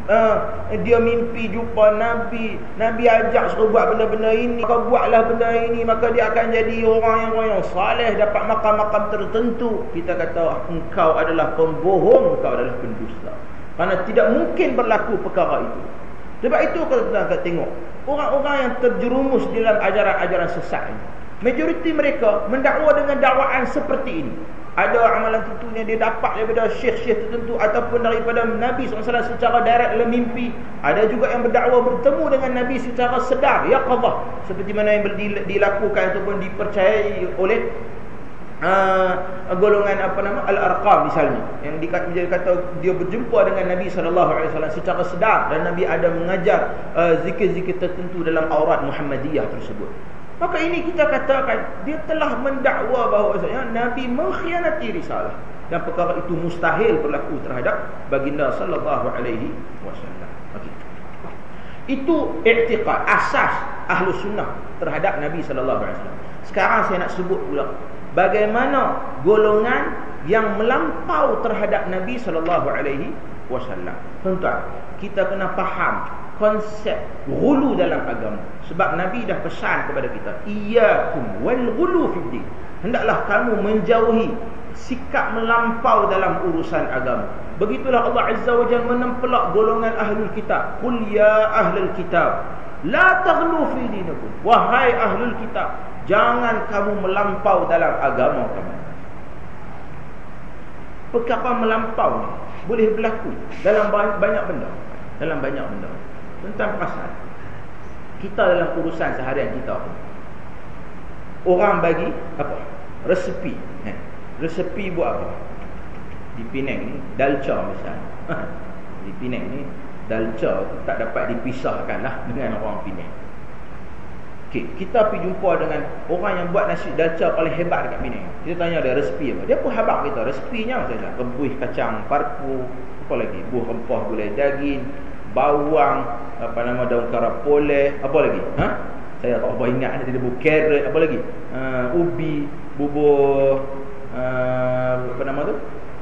dia mimpi jumpa Nabi ajak suruh buat benda-benda ini, kau buatlah benda ini, maka dia akan jadi orang yang saleh, dapat makam-makam tertentu. Kita kata engkau adalah pembohong, engkau adalah pendusta, kerana tidak mungkin berlaku perkara itu. Sebab itu kalau kita akan tengok orang-orang yang terjerumus dalam ajaran-ajaran sesat ini, majoriti mereka mendakwa dengan dakwaan seperti ini. Ada amalan tentunya dia dapat daripada syekh-syekh tertentu ataupun daripada Nabi SAW secara direct dalam mimpi. Ada juga yang berdakwa bertemu dengan Nabi secara sedar, yaqadhah, seperti mana yang dilakukan ataupun dipercayai oleh golongan Al-Arqam misalnya, yang dikata dia berjumpa dengan Nabi SAW secara sedar, dan Nabi ada mengajar zikir-zikir tertentu dalam aurat Muhammadiyah tersebut. Maka ini kita katakan dia telah mendakwa bahawasanya Nabi mengkhianati risalah, dan perkara itu mustahil berlaku terhadap baginda sallallahu alaihi wasallam. Okey. Itu i'tiqad asas Ahlus Sunnah terhadap Nabi sallallahu alaihi wasallam. Sekarang saya nak sebut pula bagaimana golongan yang melampau terhadap Nabi sallallahu alaihi wasallam. Tuan-tuan, kita kena faham konsep ghulu dalam agama. Sebab Nabi dah pesan kepada kita, iyyakum wal ghulu fid din. Hendaklah kamu menjauhi sikap melampau dalam urusan agama. Begitulah Allah Azza wa Jalla menempelak golongan ahlul kitab. Qul ya ahlul kitab la taghlu fi dinikum. Wahai ahlul kitab, jangan kamu melampau dalam agama kamu. Perkara melampau ni boleh berlaku dalam banyak benda. Tentang perasaan kita dalam urusan seharian kita. Orang bagi apa? Resepi. Resepi buat apa? Di Penang ni dalca misalnya. Di Penang ni dalca tak dapat dipisahkan lah dengan orang Penang. Okay, kita pergi jumpa dengan orang yang buat nasi dalca paling hebat dekat Penang. Kita tanya dia resepi apa? Dia pun habaq kita. Resepinya macam mana? Rebus kacang parpu, apa lagi? Buah rempah gulai daging, bawang, daun karapoleh, apa lagi? Saya tak apa ingat. Dia bubur carrot, apa lagi? Ubi, bubur tu?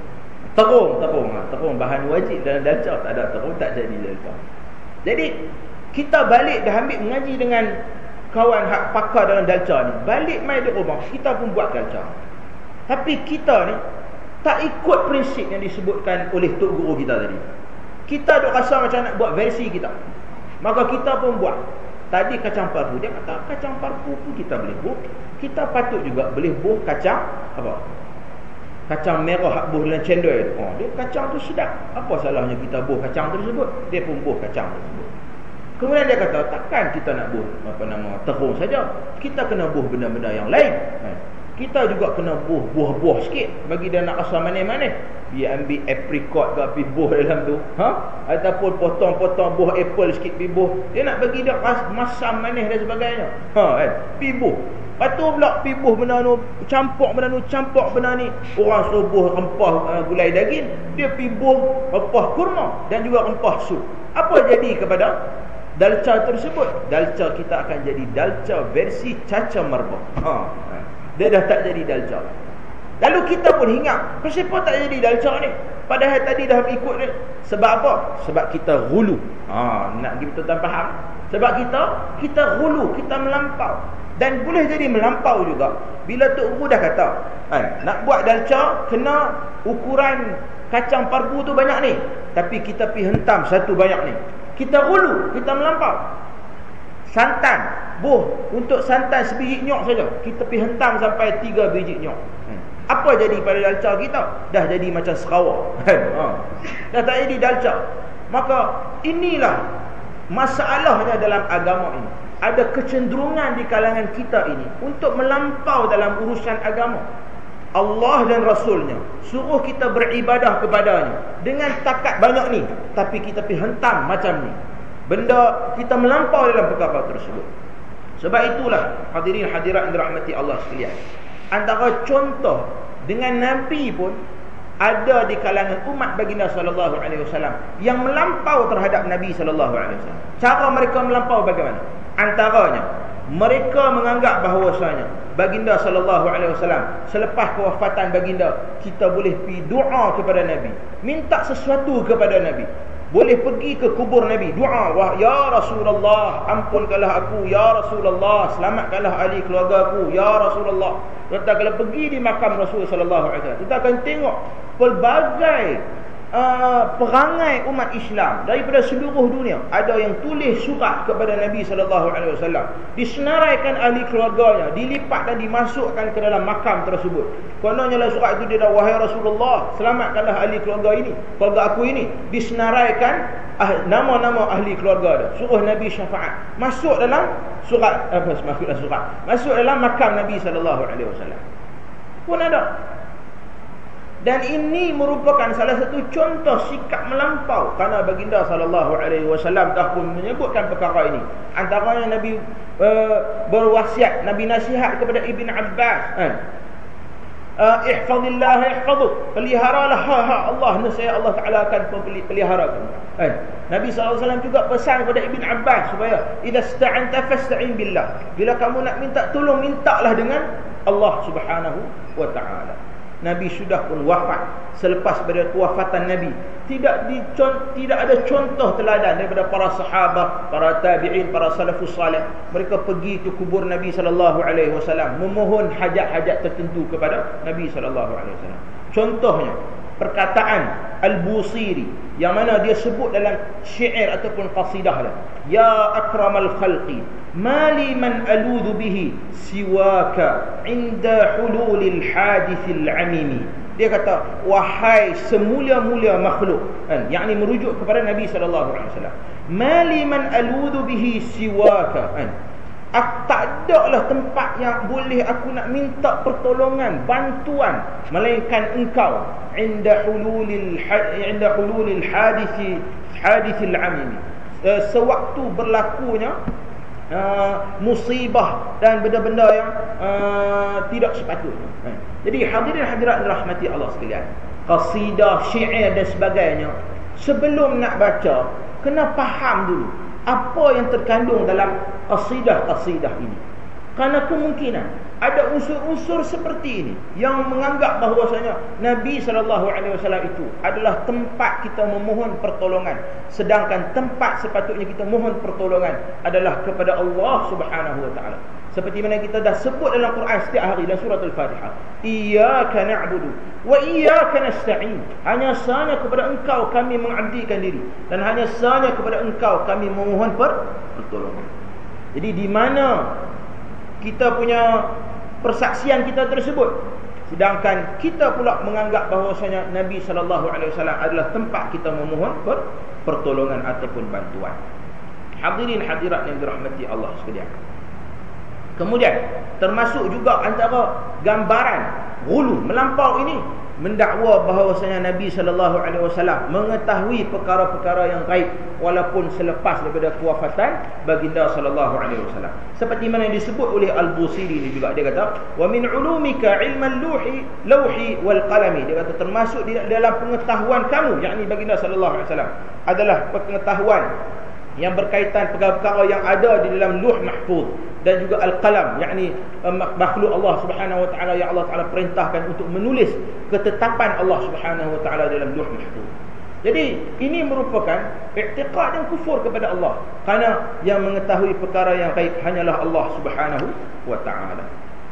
Terung bahan wajib dalam dalca. Tak ada terung tak jadi dalca. Jadi kita balik dah ambil mengaji dengan kawan hak pakar dalam dalca ni. Balik mai di rumah, kita pun buat dalca. Tapi kita ni tak ikut prinsip yang disebutkan oleh tok guru kita tadi. Kita duk rasa macam nak buat versi kita, maka kita pun buat. Tadi kacang parpu, dia kata kacang parpu pun kita boleh buh. Kita patut juga boleh buh kacang apa? Kacang merah hak buh dalam cendol tu. Dia kacang tu sedap. Apa salahnya kita buh kacang tersebut? Dia pun buh kacang tersebut. Kemudian dia kata takkan kita nak buh terung saja. Kita kena buh benda-benda yang lain. Kita juga kena buh buah-buah sikit bagi dia nak rasa manis-manis. Dia ambil apricot ke pergi buh dalam tu, ataupun potong-potong buah apple sikit pergi buh. Dia nak bagi dia masam manis dan sebagainya. Pergi buh. Lepas tu pula pergi buh benda tu, campur benda ni. Orang suruh buh rempah gulai daging, dia pergi buh rempah kurma dan juga rempah sup. Apa jadi kepada dalca tersebut? Dalca kita akan jadi dalca versi caca merbah. Dia dah tak jadi dalca. Lalu kita pun ingat, kenapa tak jadi dalca ni? Padahal tadi dah ikut ni. Sebab apa? Sebab kita ghulu. Nak gitu tuan faham? Sebab kita ghulu, kita melampau. Dan boleh jadi melampau juga bila Tok Guru dah kata, nak buat dalca kena ukuran kacang parpu tu banyak ni, tapi kita pergi hentam satu banyak ni. Kita ghulu, kita melampau. Santan, untuk santan sebiji nyok saja, kita pergi hentam sampai 3 biji nyok. Apa jadi pada dalca kita? Dah jadi macam Sarawak. Dah tak jadi dalca. Maka inilah masalahnya dalam agama ini. Ada kecenderungan di kalangan kita ini untuk melampau dalam urusan agama. Allah dan Rasulnya suruh kita beribadah kepadanya dengan takat banyak ni, tapi kita pergi hentam macam ni. Benda kita melampau dalam perkara tersebut. Sebab itulah hadirin hadirat yang dirahmati Allah sekalian, antara contoh dengan Nabi pun ada di kalangan umat baginda sallallahu alaihi wasallam yang melampau terhadap Nabi sallallahu alaihi wasallam. Cara mereka melampau bagaimana? Antaranya, mereka menganggap bahawasanya baginda sallallahu alaihi wasallam selepas kewafatan baginda, kita boleh pergi doa kepada Nabi, minta sesuatu kepada Nabi. boleh pergi ke kubur Nabi, doa, wah ya Rasulullah, ampunkanlah aku, ya Rasulullah, selamatkanlah ahli keluarga aku, ya Rasulullah. Kita kalau pergi di makam Rasul sallallahu alaihi wasallam, kita akan tengok pelbagai perangai umat Islam daripada seluruh dunia. Ada yang tulis surat kepada Nabi sallallahu alaihi wasallam, disenaraikan ahli keluarganya, dilipat dan dimasukkan ke dalam makam tersebut. Kononnya lah surat itu dia dah, wahai Rasulullah, selamatkanlah ahli keluarga ini, keluarga aku ini. Disenaraikan nama-nama ahli keluarga dia, suruh Nabi syafaat, masuk dalam surat, masuk dalam makam Nabi sallallahu alaihi wasallam pun ada. Dan ini merupakan salah satu contoh sikap melampau, kerana baginda sallallahu alaihi wasallam dah pun menyebutkan perkara ini. Antaranya Nabi berwasiat, Nabi nasihat kepada Ibn Abbas, ihfazillah yahfazuk, peliharalah Allah, nescaya Allah Taala akan pelihara kamu. Nabi SAW juga pesan kepada Ibn Abbas supaya idza sta'anta fasta'in billah, bila kamu nak minta tolong, mintalah dengan Allah Subhanahu wa taala. Nabi sudah pun wafat. Selepas pada kewafatan Nabi, tidak ada contoh teladan daripada para sahabat, para tabi'in, para salafus salih. Mereka pergi ke kubur Nabi sallallahu alaihi wasallam memohon hajat-hajat tertentu kepada Nabi sallallahu alaihi wasallam. Contohnya perkataan Al-Busiri yang mana dia sebut dalam syair ataupun qasidah dia, ya akramal khalqi mali man aludhu bihi siwaka inda hululil hadithil amimi. Dia kata, wahai semulia-mulia makhluk, yakni merujuk kepada Nabi sallallahu alaihi wasallam, mali man aludhu bihi siwaka, tak ada lah tempat yang boleh aku nak minta pertolongan, bantuan, melainkan engkau, inda hululil hadithil amimi, sewaktu berlakunya musibah dan benda-benda yang tidak sepatutnya. Jadi hadirin hadirat dirahmati Allah sekalian, qasidah, syair dan sebagainya, sebelum nak baca, kena faham dulu apa yang terkandung dalam qasidah-qasidah ini. Kerana kemungkinan ada unsur-unsur seperti ini yang menganggap bahawasanya Nabi SAW itu adalah tempat kita memohon pertolongan, sedangkan tempat sepatutnya kita mohon pertolongan adalah kepada Allah Subhanahu wa taala. Seperti mana kita dah sebut dalam Quran setiap hari dalam surah Al-Fatihah, iyyaka na'budu wa iyyaka nasta'in, hanya sahanya kepada engkau kami mengabdikan diri, dan hanya sahanya kepada engkau kami memohon pertolongan. Jadi di mana kita punya persaksian kita tersebut, sedangkan kita pula menganggap bahawasanya Nabi SAW adalah tempat kita memohon pertolongan ataupun bantuan. Hadirin hadirat yang dirahmati Allah sekalian, kemudian termasuk juga antara gambaran ghulu, melampau ini, mendakwa bahawasanya Nabi SAW mengetahui perkara-perkara yang gaib walaupun selepas daripada kewafatan baginda SAW. Seperti mana yang disebut oleh Al-Busiri ini juga, dia kata, wa min ulumika ilman lauhi wal qalami, dia kata termasuk di dalam pengetahuan kamu, yakni baginda SAW, adalah pengetahuan yang berkaitan perkara-perkara yang ada di dalam Luh Mahfuz dan juga Al-Qalam, yakni makhluk Allah Subhanahu wa taala yang Allah Taala perintahkan untuk menulis ketetapan Allah Subhanahu wa taala dalam Luh Mahfuz. Jadi ini merupakan i'tiqad dan kufur kepada Allah, kerana yang mengetahui perkara yang gaib hanyalah Allah Subhanahu wa taala.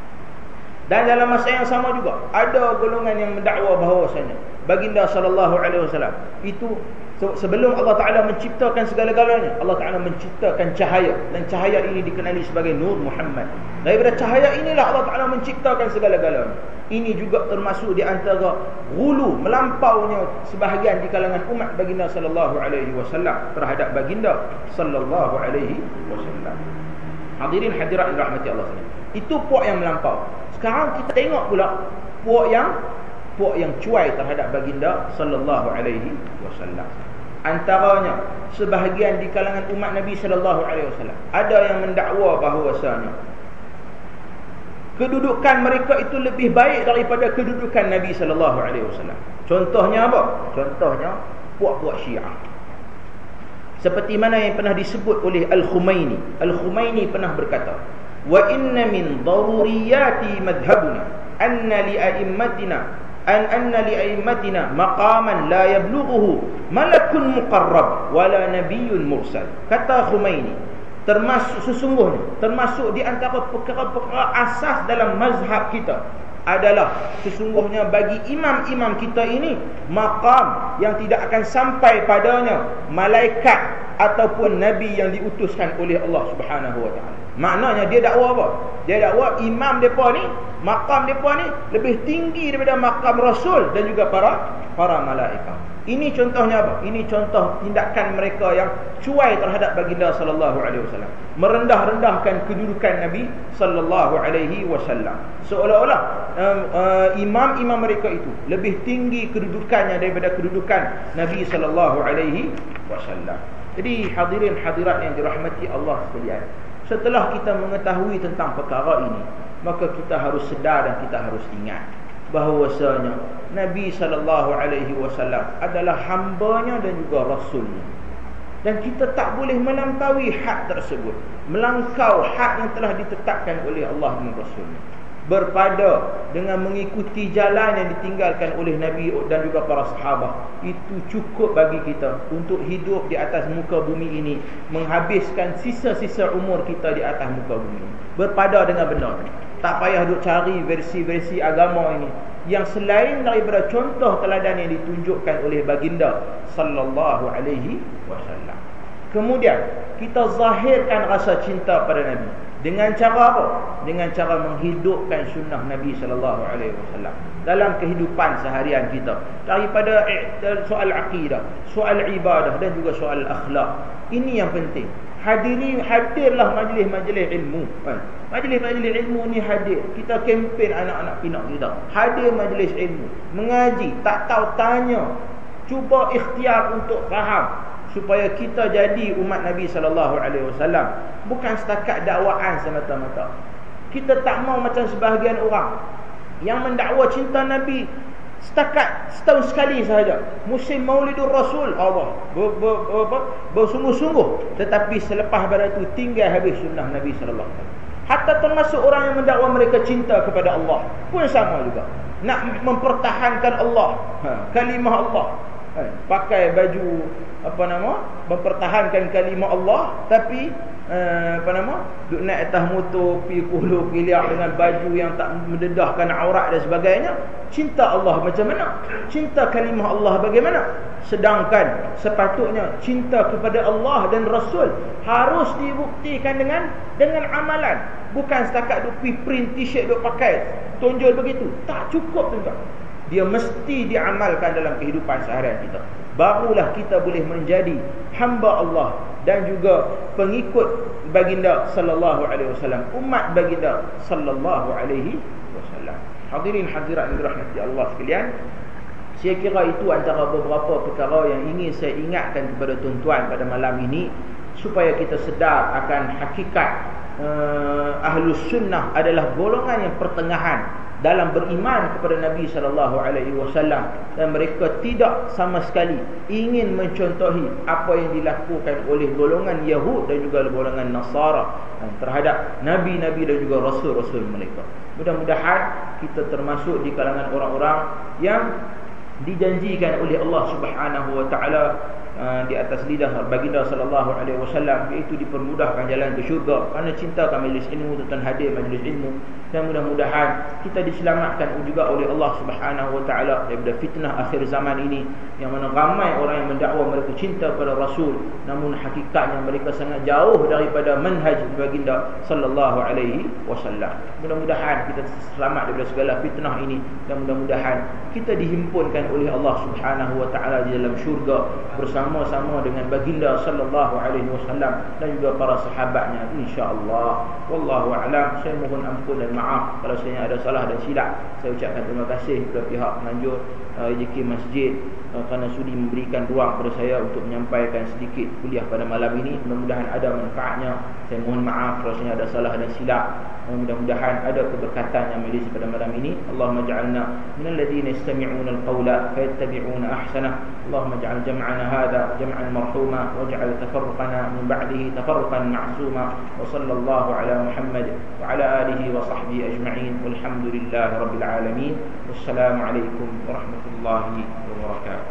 Dan dalam masa yang sama juga ada golongan yang mendakwa bahawasanya baginda sallallahu alaihi wasallam itu sebelum Allah Ta'ala menciptakan segala-galanya, Allah Ta'ala menciptakan cahaya, dan cahaya ini dikenali sebagai Nur Muhammad. Daripada cahaya inilah Allah Ta'ala menciptakan segala-galanya. Ini juga termasuk di antara ghulu, melampaunya sebahagian di kalangan umat baginda sallallahu alaihi wasallam terhadap baginda sallallahu alaihi wasallam. Hadirin hadirat rahmati Allah sekalian, itu puak yang melampau. Sekarang kita tengok pula puak yang cuai terhadap baginda sallallahu alaihi wasallam. Antaranya sebahagian di kalangan umat Nabi sallallahu alaihi wasallam ada yang mendakwa bahawasanya kedudukan mereka itu lebih baik daripada kedudukan Nabi sallallahu alaihi wasallam. Contohnya apa? Contohnya puak-puak Syiah. Seperti mana yang pernah disebut oleh Al-Khumaini. Al-Khumaini pernah berkata, wa inna min daruriyati madhhabuna anna li a'immatina anna li aimmatina maqaman la yablughuhu malakun muqarrab wala nabiyyun mursal. Kata Khumaini, termasuk di antara perkara-perkara asas dalam mazhab kita adalah sesungguhnya bagi imam-imam kita ini maqam yang tidak akan sampai padanya malaikat ataupun nabi yang diutuskan oleh Allah Subhanahu wa taala. Maknanya dia dakwa apa? Dia dakwa imam depa ni, maqam depa ni lebih tinggi daripada maqam rasul dan juga para malaikat. Ini contohnya apa? Ini contoh tindakan mereka yang cuai terhadap baginda sallallahu alaihi wasallam, merendah-rendahkan kedudukan Nabi sallallahu alaihi wasallam. Seolah-olah imam-imam mereka itu lebih tinggi kedudukannya daripada kedudukan Nabi sallallahu alaihi wasallam. Jadi hadirin hadirat yang dirahmati Allah sekalian, setelah kita mengetahui tentang perkara ini, maka kita harus sedar dan kita harus ingat bahawasanya Nabi SAW adalah hambanya dan juga rasulnya. Dan kita tak boleh melampaui hak tersebut, melangkau hak yang telah ditetapkan oleh Allah dan Rasulnya, berpada dengan mengikuti jalan yang ditinggalkan oleh Nabi dan juga para sahabat. Itu cukup bagi kita untuk hidup di atas muka bumi ini, menghabiskan sisa-sisa umur kita di atas muka bumi ini berpada dengan benar. Tak payah duk cari versi-versi agama ini yang selain daripada contoh teladan yang ditunjukkan oleh baginda sallallahu alaihi wasallam. Kemudian kita zahirkan rasa cinta pada Nabi dengan cara apa? Dengan cara menghidupkan sunnah Nabi sallallahu alaihi wasallam dalam kehidupan seharian kita, daripada soal akidah, soal ibadah dan juga soal akhlak. Ini yang penting. Hadirlah majlis-majlis ilmu. Majlis-majlis ilmu ni hadir. Kita kempen anak-anak pinak kita. Hadir majlis ilmu, mengaji, tak tahu tanya, cuba ikhtiar untuk faham supaya kita jadi umat Nabi sallallahu alaihi wasallam, bukan setakat dakwaan semata-mata. Kita tak mau macam sebahagian orang yang mendakwa cinta Nabi setakat setahun sekali sahaja, musim Maulidur Rasul, Allah bersungguh-sungguh, tetapi selepas pada itu tinggal habis sunnah Nabi sallallahu alaihi wasallam. Hatta termasuk orang yang mendakwa mereka cinta kepada Allah pun sama juga, nak mempertahankan Allah, kalimah Allah, pakai baju mempertahankan kalimah Allah, tapi duk naik atas motor pi Kuala Piliak dengan baju yang tak mendedahkan aurat dan sebagainya. Cinta Allah macam mana? Cinta kalimah Allah bagaimana? Sedangkan sepatutnya cinta kepada Allah dan Rasul harus dibuktikan dengan amalan, bukan setakat duk pi print t-shirt duk pakai tonjol begitu. Tak cukup juga. Dia mesti diamalkan dalam kehidupan seharian kita. Barulah kita boleh menjadi hamba Allah dan juga pengikut baginda sallallahu alaihi wasallam, umat baginda sallallahu alaihi wasallam. Hadirin hadirat yang dirahmati Allah sekalian, saya kira itu antara beberapa perkara yang ingin saya ingatkan kepada tuan-tuan pada malam ini, supaya kita sedar akan hakikat Ahlus Sunnah adalah golongan yang pertengahan dalam beriman kepada Nabi sallallahu alaihi wasallam, dan mereka tidak sama sekali ingin mencontohi apa yang dilakukan oleh golongan Yahud dan juga golongan Nasara terhadap nabi-nabi dan juga rasul-rasul mereka. Mudah-mudahan kita termasuk di kalangan orang-orang yang dijanjikan oleh Allah Subhanahu wa taala di atas lidah baginda sallallahu alaihi wasallam, iaitu dipermudahkan jalan ke syurga kerana cintakan majlis ilmu, tuan hadir majlis ilmu. Dan mudah-mudahan kita diselamatkan juga oleh Allah Subhanahu wa taala daripada fitnah akhir zaman ini, yang mana ramai orang yang mendakwa mereka cinta pada Rasul, namun hakikatnya mereka sangat jauh daripada manhaj baginda sallallahu alaihi wasallam. Mudah-mudahan kita selamat daripada segala fitnah ini, dan mudah-mudahan kita dihimpunkan oleh Allah Subhanahu wa taala di dalam syurga bersama-sama dengan baginda sallallahu alaihi wasallam dan juga para sahabatnya, insya-Allah. Wallahu a'lam. Saya mohon ampun dan maaf kalau saya ada salah dan silap. Saya ucapkan terima kasih kepada pihak penganjur JK Masjid kerana sudi memberikan ruang kepada saya untuk menyampaikan sedikit kuliah pada malam ini. Mudah-mudahan ada manfaatnya. Saya mohon maaf kalau saya ada salah dan silap. Mudah-mudahan ada keberkatan yang majlis pada malam ini. Allahumma ja'alna minal ladzina yastami'una al-qawla fayattabi'una ahsanah. Allahumma ja'al jam'ana hadha jam'an marhuma waj'al tafarruqana min ba'dihi tafarruqan ma'suma. Wa sallallahu ala Muhammad wa ala alihi wa sahbihi ajma'in. Walhamdulillahi rabbil alamin. Wassalamu alaikum warahmatullahi wabarakatuh.